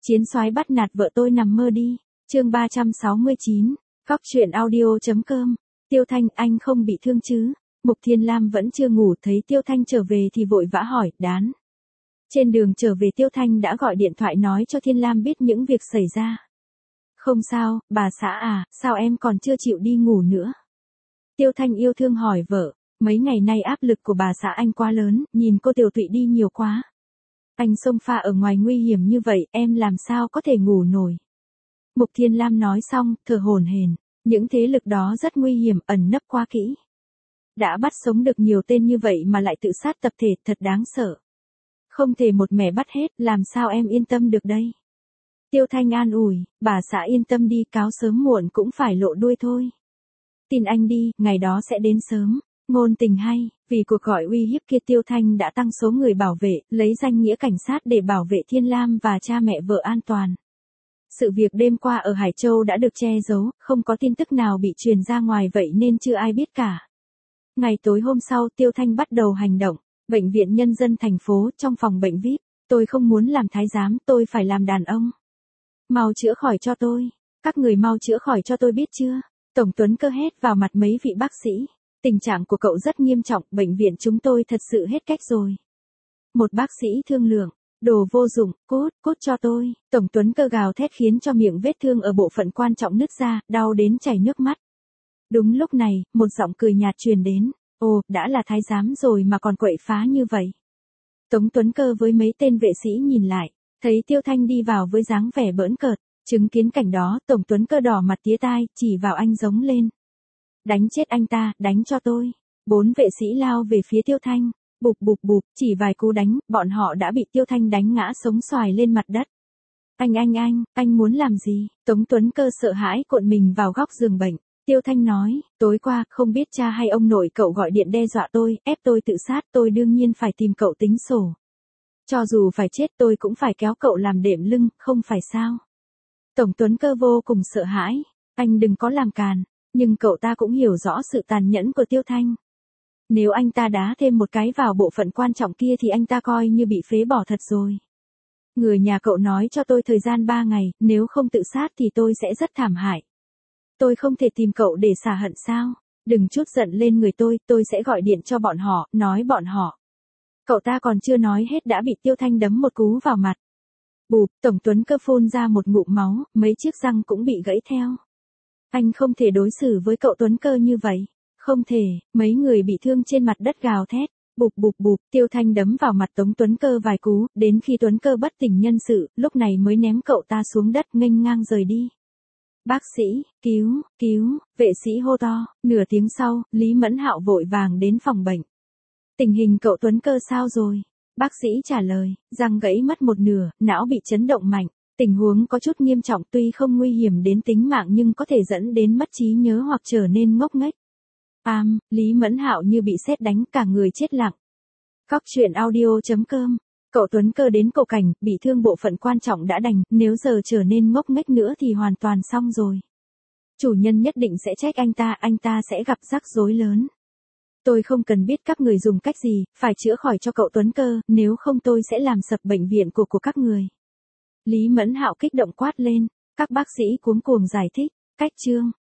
Chiến soái bắt nạt vợ tôi nằm mơ đi. Chương 369. Cóc truyện audio.com. Tiêu Thanh, anh không bị thương chứ? Mục Thiên Lam vẫn chưa ngủ, thấy Tiêu Thanh trở về thì vội vã hỏi, đán. Trên đường trở về Tiêu Thanh đã gọi điện thoại nói cho Thiên Lam biết những việc xảy ra. Không sao, bà xã à, sao em còn chưa chịu đi ngủ nữa? Tiêu Thanh yêu thương hỏi vợ, mấy ngày nay áp lực của bà xã anh quá lớn, nhìn cô Tiểu Tụy đi nhiều quá. Anh xông pha ở ngoài nguy hiểm như vậy, em làm sao có thể ngủ nổi? Mục Thiên Lam nói xong, thở hổn hển, những thế lực đó rất nguy hiểm, ẩn nấp quá kỹ. Đã bắt sống được nhiều tên như vậy mà lại tự sát tập thể, thật đáng sợ. Không thể một mẻ bắt hết, làm sao em yên tâm được đây? Tiêu Thanh an ủi, bà xã yên tâm đi, cáo sớm muộn cũng phải lộ đuôi thôi. Tin anh đi, ngày đó sẽ đến sớm. Ngôn tình hay, vì cuộc gọi uy hiếp kia Tiêu Thanh đã tăng số người bảo vệ, lấy danh nghĩa cảnh sát để bảo vệ Thiên Lam và cha mẹ vợ an toàn. Sự việc đêm qua ở Hải Châu đã được che giấu, không có tin tức nào bị truyền ra ngoài vậy nên chưa ai biết cả. Ngày tối hôm sau Tiêu Thanh bắt đầu hành động. Bệnh viện Nhân dân thành phố, trong phòng bệnh VIP. Tôi không muốn làm thái giám, tôi phải làm đàn ông. Mau chữa khỏi cho tôi. Các người mau chữa khỏi cho tôi biết chưa? Tổng Tuấn Cơ hét vào mặt mấy vị bác sĩ. Tình trạng của cậu rất nghiêm trọng, bệnh viện chúng tôi thật sự hết cách rồi. Một bác sĩ thương lượng, đồ vô dụng, cút cho tôi. Tổng Tuấn Cơ gào thét khiến cho miệng vết thương ở bộ phận quan trọng nứt ra, đau đến chảy nước mắt. Đúng lúc này, một giọng cười nhạt truyền đến. Ồ, đã là thái giám rồi mà còn quậy phá như vậy. Tống Tuấn Cơ với mấy tên vệ sĩ nhìn lại, thấy Tiêu Thanh đi vào với dáng vẻ bỡn cợt. Chứng kiến cảnh đó, Tổng Tuấn Cơ đỏ mặt tía tai, chỉ vào anh giống lên. Đánh chết anh ta, đánh cho tôi. 4 vệ sĩ lao về phía Tiêu Thanh. Bụp, chỉ vài cú đánh, bọn họ đã bị Tiêu Thanh đánh ngã sống xoài lên mặt đất. Anh muốn làm gì? Tống Tuấn Cơ sợ hãi cuộn mình vào góc giường bệnh. Tiêu Thanh nói, tối qua, không biết cha hay ông nội cậu gọi điện đe dọa tôi, ép tôi tự sát, tôi đương nhiên phải tìm cậu tính sổ. Cho dù phải chết tôi cũng phải kéo cậu làm đệm lưng, không phải sao? Tổng Tuấn Cơ vô cùng sợ hãi, anh đừng có làm càn, nhưng cậu ta cũng hiểu rõ sự tàn nhẫn của Tiêu Thanh. Nếu anh ta đá thêm một cái vào bộ phận quan trọng kia thì anh ta coi như bị phế bỏ thật rồi. Người nhà cậu nói cho tôi thời gian 3 ngày, nếu không tự sát thì tôi sẽ rất thảm hại. Tôi không thể tìm cậu để xả hận sao? Đừng chút giận lên người tôi sẽ gọi điện cho bọn họ, nói bọn họ. Cậu ta còn chưa nói hết đã bị Tiêu Thanh đấm một cú vào mặt. Bụp, Tổng Tuấn Cơ phun ra một ngụm máu, mấy chiếc răng cũng bị gãy theo. Anh không thể đối xử với cậu Tuấn Cơ như vậy. Không thể, mấy người bị thương trên mặt đất gào thét. Bụp, Tiêu Thanh đấm vào mặt Tống Tuấn Cơ vài cú, đến khi Tuấn Cơ bất tỉnh nhân sự, lúc này mới ném cậu ta xuống đất nghênh ngang rời đi. Bác sĩ, cứu, vệ sĩ hô to. Nửa tiếng sau, Lý Mẫn Hạo vội vàng đến phòng bệnh. Tình hình cậu Tuấn Cơ sao rồi? Bác sĩ trả lời, răng gãy mất một nửa, não bị chấn động mạnh. Tình huống có chút nghiêm trọng, tuy không nguy hiểm đến tính mạng nhưng có thể dẫn đến mất trí nhớ hoặc trở nên ngốc nghếch. Lý Mẫn Hạo như bị sét đánh, cả người chết lặng. Cóc truyện audio.com. Cậu Tuấn Cơ đến cậu cảnh, bị thương bộ phận quan trọng đã đành, nếu giờ trở nên ngốc nghếch nữa thì hoàn toàn xong rồi. Chủ nhân nhất định sẽ trách anh ta sẽ gặp rắc rối lớn. Tôi không cần biết các người dùng cách gì, phải chữa khỏi cho cậu Tuấn Cơ, nếu không tôi sẽ làm sập bệnh viện của các người. Lý Mẫn Hạo kích động quát lên, các bác sĩ cuống cuồng giải thích, cách chương.